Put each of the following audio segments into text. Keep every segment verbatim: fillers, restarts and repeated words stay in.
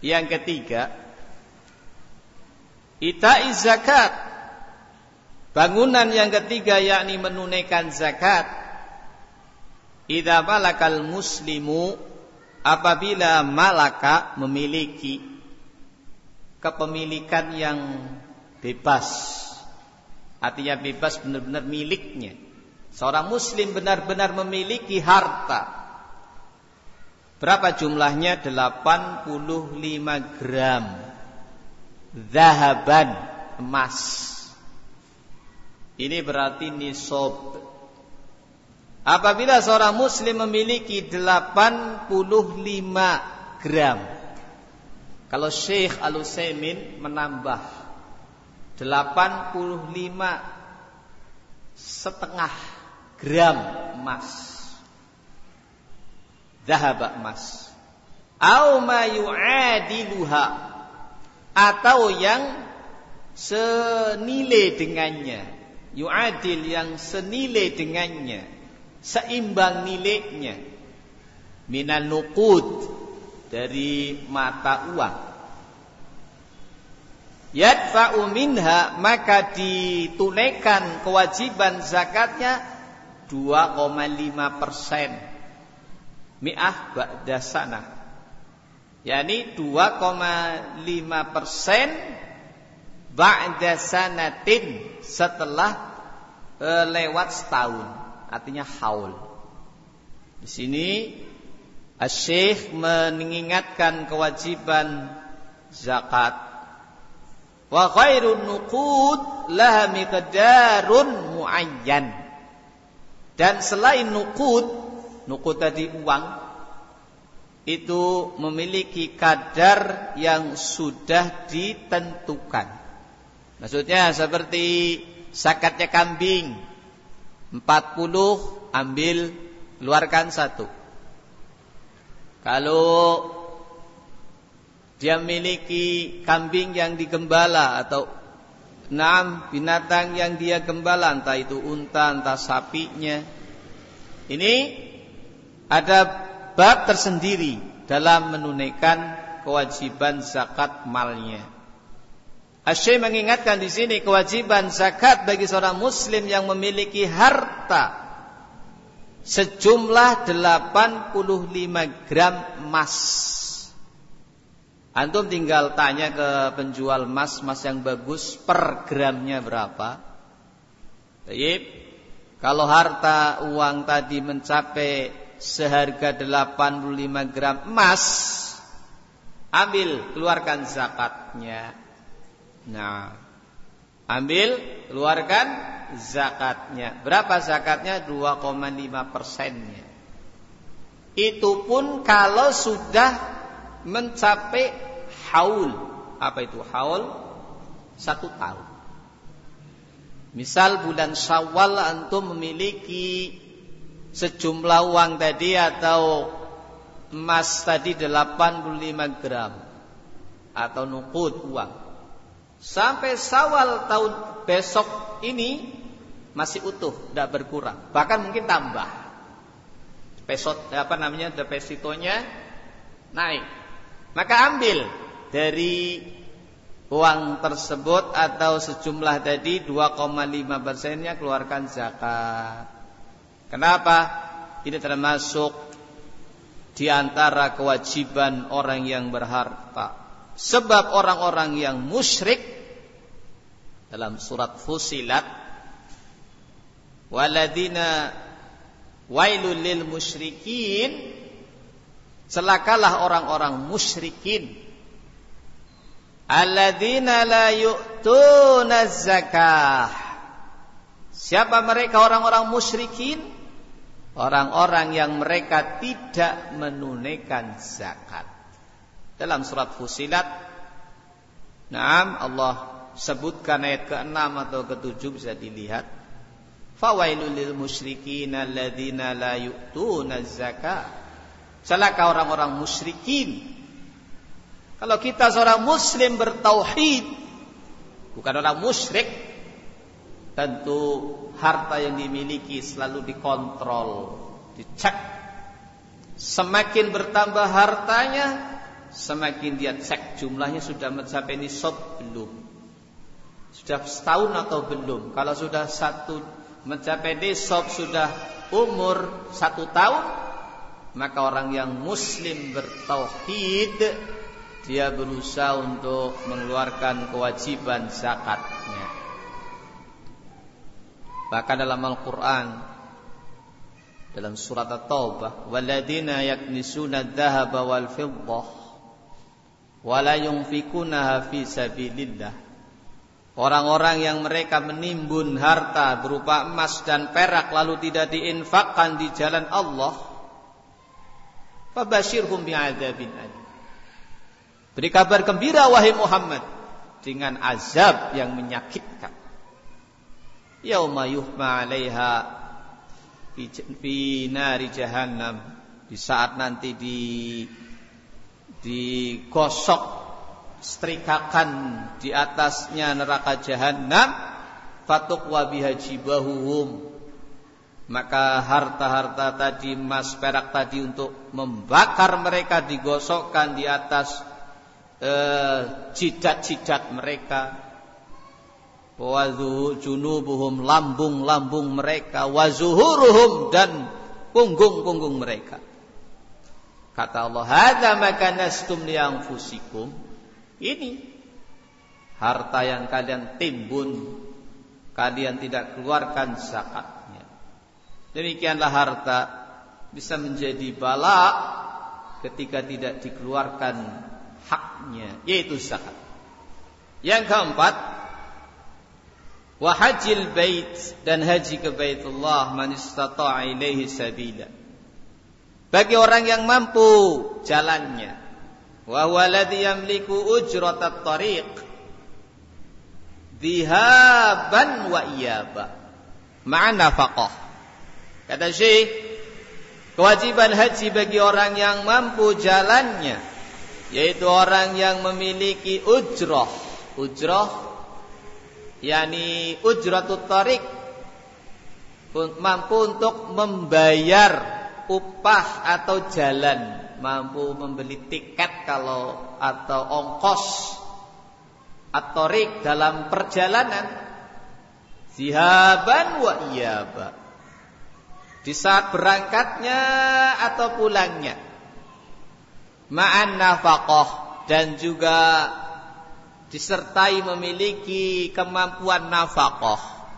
Yang ketiga, ita'iz zakat. Bangunan yang ketiga yakni menunaikan zakat. Idza malakal muslimu, apabila malaka memiliki kepemilikan yang bebas. Artinya bebas benar-benar miliknya. Seorang muslim benar-benar memiliki harta. Berapa jumlahnya? delapan puluh lima gram zahaban, emas. Ini berarti nisab. Apabila seorang muslim memiliki delapan puluh lima gram, kalau Syekh Al-Utsaimin menambah delapan puluh lima setengah gram emas, zahab emas, au ma yu'adiluha, atau yang senilai dengannya, yu'adil yang senilai dengannya, seimbang nilainya, minan nuqud, dari mata uang. Yadfa'u minha, maka ditunaikan kewajiban zakatnya dua koma lima persen. Mi'ah ba'da sanah, yakni dua koma lima persen ba'da sanatin, setelah e, lewat setahun, artinya haul. Di sini Asy-Syaikh mengingatkan kewajiban zakat. Wa khairun nuqud laha miqdarun muayyan. Dan selain nuqud, nuqud tadi uang, itu memiliki kadar yang sudah ditentukan. Maksudnya seperti zakatnya kambing, empat puluh ambil, keluarkan satu. Kalau dia memiliki kambing yang digembala atau enam binatang yang dia gembala, entah itu unta, entah sapinya, ini ada bab tersendiri dalam menunaikan kewajiban zakat malnya. Asy-Syaikh mengingatkan di sini kewajiban zakat bagi seorang muslim yang memiliki harta sejumlah delapan puluh lima gram emas. Antum tinggal tanya ke penjual emas, emas yang bagus per gramnya berapa. Baik. Kalau harta uang tadi mencapai seharga delapan puluh lima gram emas, ambil, keluarkan zakatnya. Nah, ambil, keluarkan zakatnya. Berapa zakatnya? dua koma lima persennya. Itu pun kalau sudah mencapai haul. Apa itu haul? Satu tahun. Misal bulan Syawal antum memiliki sejumlah uang tadi atau emas tadi delapan puluh lima gram atau nuqud uang. Sampai Syawal tahun besok ini masih utuh, tidak berkurang, bahkan mungkin tambah. Pesot apa namanya? Depositonya naik. Maka ambil dari uang tersebut atau sejumlah tadi dua koma lima persennya, keluarkan zakat. Kenapa? Ini termasuk di antara kewajiban orang yang berharta. Sebab orang-orang yang musyrik, dalam surat Fussilat, waladina wailul lil musyrikin, celakalah orang-orang musyrikin, alladzina la yu'tuna zakah. Siapa mereka orang-orang musyrikin? Orang-orang yang mereka tidak menunaikan zakat. Dalam surat Fussilat, Naam, Allah sebutkan ayat keenam atau ketujuh, bisa dilihat. Fawailul lil musyrikin alladzina la yu'tuna zakah. Celaka orang-orang musyrikin. Kalau kita seorang muslim bertauhid, bukan orang musyrik, tentu harta yang dimiliki selalu dikontrol, dicek. Semakin bertambah hartanya, semakin dia cek jumlahnya sudah mencapai nisab belum, sudah setahun atau belum. Kalau sudah satu mencapai nisab, sudah umur satu tahun, maka orang yang muslim bertauhid, dia berusaha untuk mengeluarkan kewajiban zakatnya. Bahkan dalam Al-Quran, dalam surat At-Taubah, walladzina yaknisuna adh-dhahaba wal fiddah wa la yunfikunaha fi sabilillah. Orang-orang yang mereka menimbun harta berupa emas dan perak lalu tidak diinfakkan di jalan Allah, fabashirhum bi'adzabin alim. Beri kabar gembira wahai Muhammad dengan azab yang menyakitkan. Yauma yuhma 'alaiha fi nari jahannam, di saat nanti di digosok, setrikakan di atasnya neraka jahannam, fatuqwa biha jibahuhum, maka harta-harta tadi, emas perak tadi, untuk membakar mereka digosokkan di atas eh, jidat-jidat mereka. Wa junubuhum, lambung-lambung mereka, wa zuhuruhum, dan punggung-punggung mereka. Kata Allah, hadza ma kanastum li anfusikum, ini harta yang kalian timbun, kalian tidak keluarkan zakatnya. Demikianlah harta bisa menjadi bala ketika tidak dikeluarkan haknya, yaitu zakat. Yang keempat, wa hajjil bait, dan haji ke Baitullah, man istata'a ilaihi sabila, bagi orang yang mampu jalannya. Wa huwa alladhi yamliku ujratat tariq dhihaban wa iyaba ma'a nafaqah. Kata Syekh, kewajiban haji bagi orang yang mampu jalannya, yaitu orang yang memiliki ujrah. Ujrah yakni ujratut tariq, mampu untuk membayar upah atau jalan, mampu membeli tiket kalau atau ongkos at-tariq dalam perjalanan, zihaban wa iyaba, di saat berangkatnya atau pulangnya, ma'an nafaqah, dan juga disertai memiliki kemampuan nafaqah.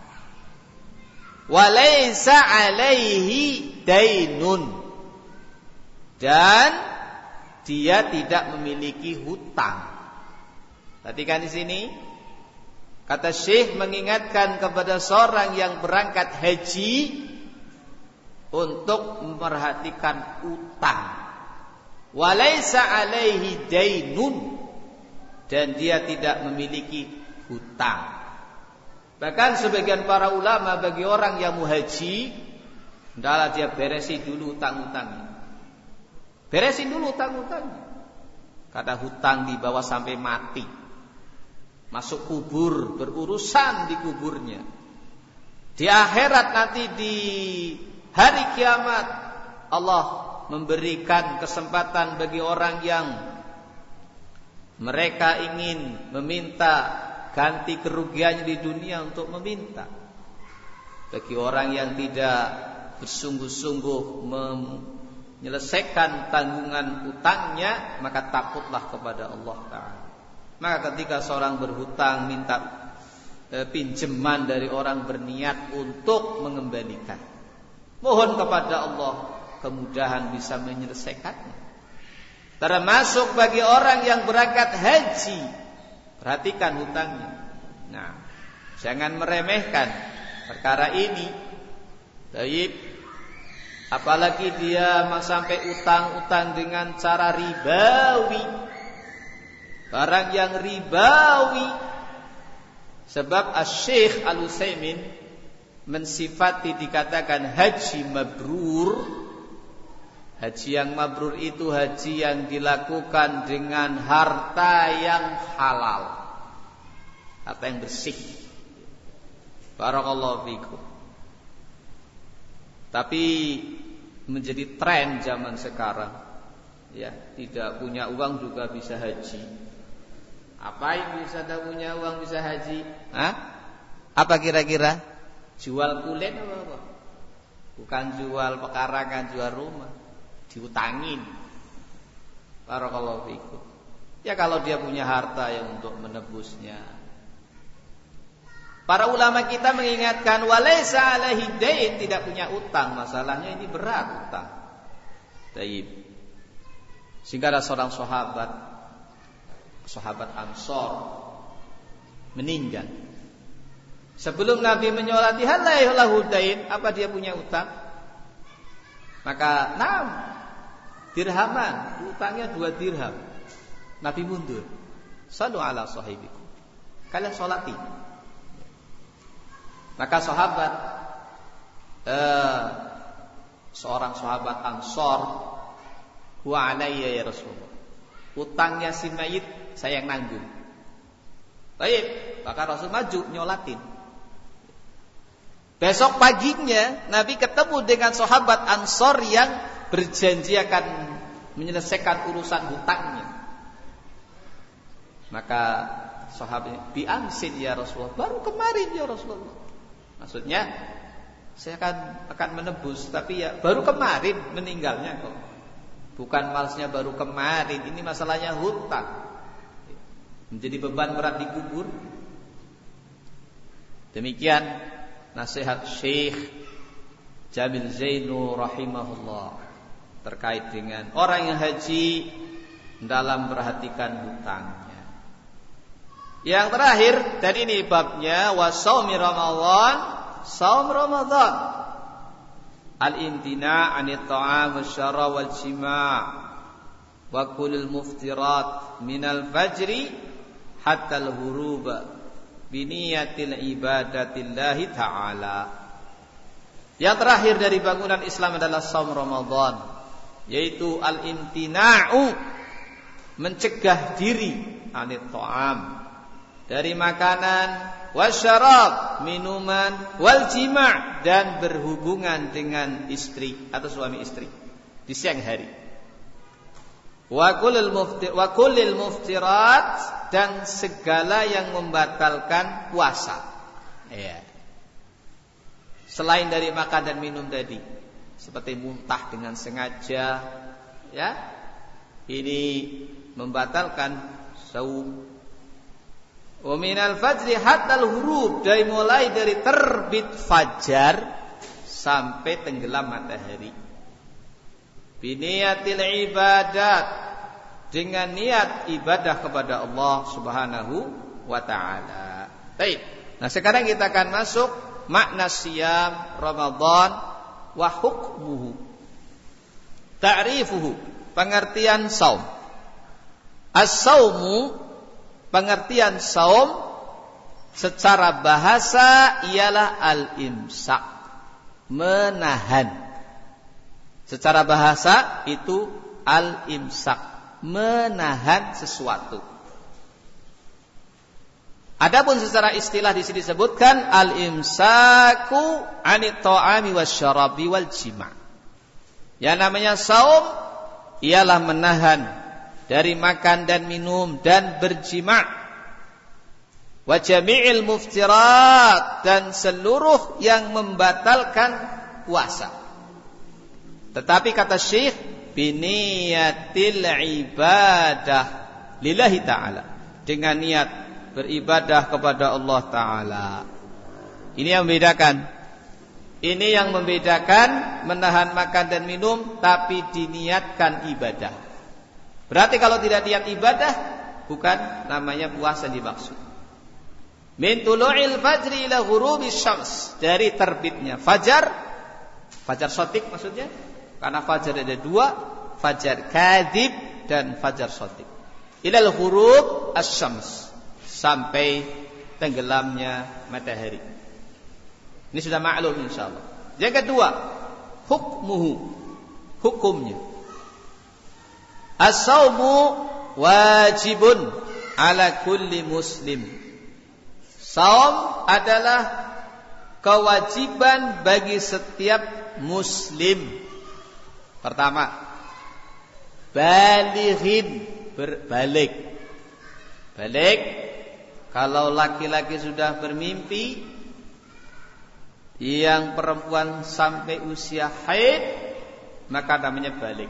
Walaysa alaihi dainun, dan dia tidak memiliki hutang. Perhatikan di sini, kata Syekh mengingatkan kepada seorang yang berangkat haji untuk memperhatikan utang. Walaysa alaihi dainun, dan dia tidak memiliki hutang. Bahkan sebagian para ulama, bagi orang yang mau haji, hendaklah dia beresin dulu hutang-hutangnya. Beresin dulu hutang-hutangnya. Karena hutang dibawa sampai mati, masuk kubur, berurusan di kuburnya. Di akhirat nanti, di hari kiamat, Allah memberikan kesempatan bagi orang yang mereka ingin meminta ganti kerugiannya di dunia untuk meminta. Bagi orang yang tidak bersungguh-sungguh menyelesaikan tanggungan utangnya, maka takutlah kepada Allah Ta'ala. Maka ketika seorang berhutang, minta e, pinjaman dari orang, berniat untuk mengembalikan, mohon kepada Allah kemudahan bisa menyelesaikannya. Termasuk bagi orang yang berangkat haji, perhatikan hutangnya. Nah, jangan meremehkan perkara ini. Baik, apalagi dia sampai utang-utang dengan cara ribawi, barang yang ribawi. Sebab Asy-Syaikh Al-Utsaimin mensifati, dikatakan haji mabrur. Haji yang mabrur itu haji yang dilakukan dengan harta yang halal, harta yang bersih. Barakallahu fikum. Tapi menjadi tren zaman sekarang, ya, tidak punya uang juga bisa haji. Apa yang bisa tidak punya uang bisa haji? Hah? Apa kira-kira? Jual kulit apa apa? Bukan jual pekarangan, jual rumah, diutangin. Barakallahu fikum. Ya kalau dia punya harta yang untuk menebusnya. Para ulama kita mengingatkan walaisa alaihi dain, tidak punya utang. Masalahnya ini berat utang. Taib. Sehingga ada seorang sahabat, sahabat Ansor meninggal. Sebelum Nabi menyolati hal lahu dain, apa dia punya utang? Maka enam dirhaman, utangnya dua dirham. Nabi mundur. Sallu ala sahibikum. Kalian salati. Maka sahabat eh, seorang sahabat Ansor, wa alayya ya Rasulullah. Utangnya si mayit saya yang nanggung. Baik, maka Rasul maju nyolatin. Besok paginya Nabi ketemu dengan sahabat Ansor yang berjanji akan menyelesaikan urusan hutangnya. Maka sahabat biamsin ya Rasulullah, baru kemarin ya Rasulullah. Maksudnya saya akan akan menebus, tapi ya baru kemarin meninggalnya kok. Bukan maksudnya baru kemarin, ini masalahnya hutang. Menjadi beban berat dikubur. Demikian nasihat Syekh Jamil Zainu rahimahullah terkait dengan orang yang haji dalam perhatikan hutangnya. Yang terakhir, dan ini babnya wasaumi Ramadan, saum Ramadan. Al-imtina' 'anit ta'am wasyarab wal jima' wa kulul muftirat minal fajri hatta al-ghurub bi niyatil ibadatillahi ta'ala. Yang terakhir dari bangunan Islam adalah saum Ramadan, yaitu al-imtina'u, mencegah diri 'anit ta'am, dari makanan, wasyarab, minuman, wal jima', dan berhubungan dengan istri atau suami istri di siang hari. Wa kullil muftir wa kullil muftirat, dan segala yang membatalkan puasa. Ya. Selain dari makan dan minum tadi, seperti muntah dengan sengaja, ya. Ini membatalkan saum. Wa minal fajri hatta al-ghurub, dari mulai dari terbit fajar sampai tenggelam matahari. Biniyatil ibadat, dengan niat ibadah kepada Allah Subhanahu wa taala. Baik. Nah, sekarang kita akan masuk makna siyam Ramadan wa hukmuhu. Ta'rifuhu, pengertian saum. As-saumu, pengertian saum secara bahasa ialah al-imsak, menahan. Secara bahasa itu al-imsak, menahan sesuatu. Adapun secara istilah di sini disebutkan al-imsaku 'anit ta'ami wasyarabi wal jima'. Yang namanya saum ialah menahan dari makan dan minum dan berjima'. Wa jami'il muftirat, dan seluruh yang membatalkan puasa. Tetapi kata Syekh, biniyatil ibadah lillahi ta'ala, dengan niat beribadah kepada Allah Ta'ala. Ini yang membedakan. Ini yang membedakan menahan makan dan minum tapi diniatkan ibadah. Berarti kalau tidak niat ibadah, bukan namanya puasa dimaksud. Min tulu'il fajri ila ghurubis syams, dari terbitnya fajar, fajar shadiq maksudnya, karena fajar ada dua, fajar kadzib dan fajar shadiq. Ilal ghurub asy-syams, sampai tenggelamnya matahari. Ini sudah maklum insyaallah. Yang kedua, hukmuhu, hukumnya. As-saumu wajibun ala kulli muslim. Saum adalah kewajiban bagi setiap muslim. Pertama, balighin, berbalik. Balik kalau laki-laki sudah bermimpi, yang perempuan sampai usia haid, maka namanya balik.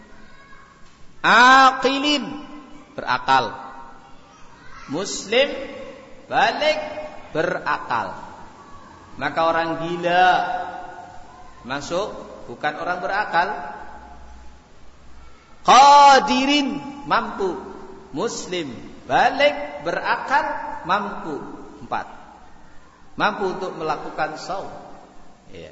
Aqilin, berakal. Muslim, balik, berakal. Maka orang gila masuk, bukan orang berakal. Qadirin, mampu. Muslim, balik, berakal, mampu. Empat. Mampu untuk melakukan shaum. Iya.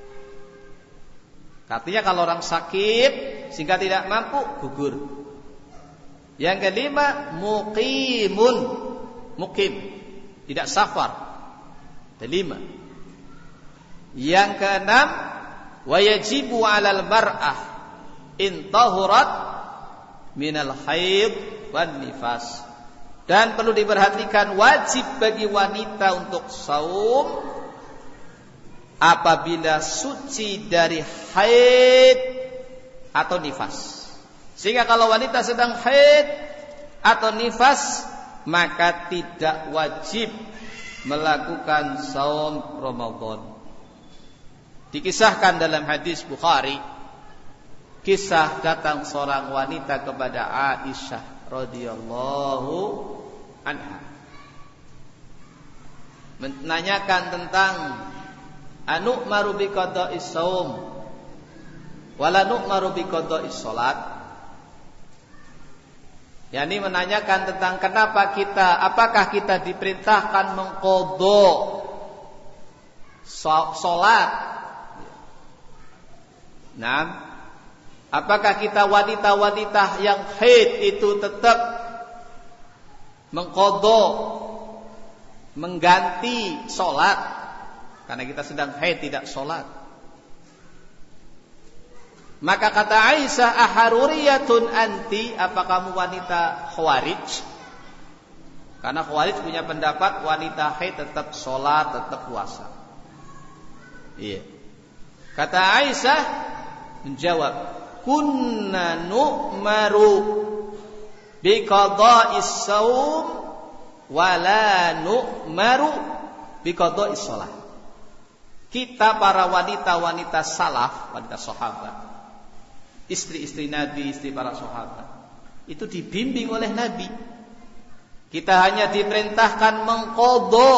Artinya kalau orang sakit sehingga tidak mampu, gugur. Yang kelima, muqimun, mukim, tidak safar. Kelima. Yang keenam, wayajibu 'alal mar'ah in tahurat minal haid wan nifas. Dan perlu diperhatikan, wajib bagi wanita untuk saum apabila suci dari haid atau nifas. Sehingga kalau wanita sedang haid atau nifas, maka tidak wajib melakukan saum Ramadan. Dikisahkan dalam hadis Bukhari, kisah datang seorang wanita kepada Aisyah radhiyallahu anha, menanyakan tentang anu'maru bi qada'is shaum wala nu'maru bi qada'is shalat. Yani menanyakan tentang kenapa kita, apakah kita diperintahkan mengqadha salat. Nah, apakah kita wanita-wanita yang haid itu tetap mengqadha, mengganti salat karena kita sedang haid tidak salat? Maka kata Aisyah, aharuriyatun anti, apa kamu wanita khawarij? Karena khawarij punya pendapat wanita haid tetap salat, tetap puasa. Iya. Kata Aisyah menjawab, kunna nu'maru bi qada'is shaum wa la nu'maru bi qada'is shalah. Kita para wanita-wanita salaf, wanita sahabat, istri-istri Nabi, istri para sahabat, itu dibimbing oleh Nabi. Kita hanya diperintahkan mengqadha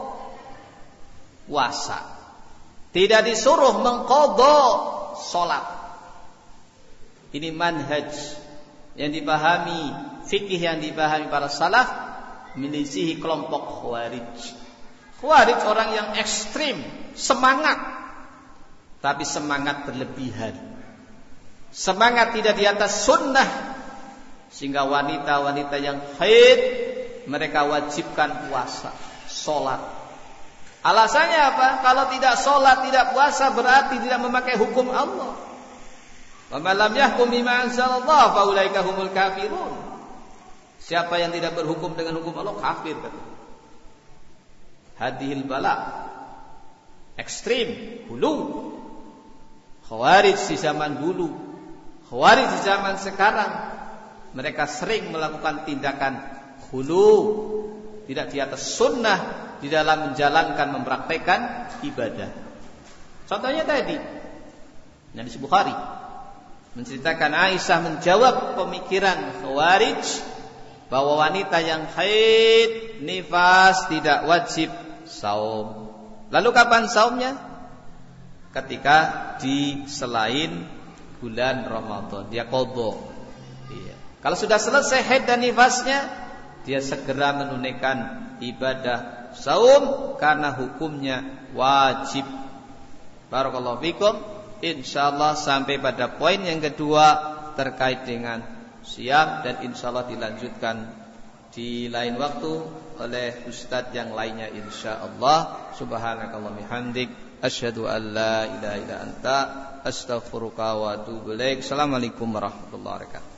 puasa, tidak disuruh mengqadha salat. Ini manhaj yang dipahami, fikih yang dipahami para salaf, menyelisihi kelompok khawarij. Khawarij orang yang ekstrim, semangat, tapi semangat berlebihan. Semangat tidak di atas sunnah, sehingga wanita-wanita yang haid mereka wajibkan puasa, sholat. Alasannya apa? Kalau tidak sholat, tidak puasa, berarti tidak memakai hukum Allah. Wa man lam yahkum bima anzalallah fa ulaika humul kafirun. Siapa yang tidak berhukum dengan hukum Allah kafir, kata. Hadhil bala, ekstrim, hulu. Khawarij di zaman dulu, khawarij di zaman sekarang, mereka sering melakukan tindakan hulu, tidak di atas sunnah di dalam menjalankan, mempraktekkan ibadah. Contohnya tadi, yang di Bukhari menceritakan Aisyah menjawab pemikiran khawarij bahwa wanita yang haid, nifas tidak wajib saum. Lalu kapan saumnya? Ketika di selain bulan Ramadan dia qadha. Iya. Kalau sudah selesai haid dan nifasnya, dia segera menunaikan ibadah saum karena hukumnya wajib. Barakallahu fikum. Insyaallah sampai pada poin yang kedua terkait dengan siam, dan insyaallah dilanjutkan di lain waktu oleh ustadz yang lainnya insyaallah. Subhanakallah bihamdik, asyhadu an la ilaha illa anta, astaghfiruka wa atubu ilaik. Assalamualaikum warahmatullahi wabarakatuh.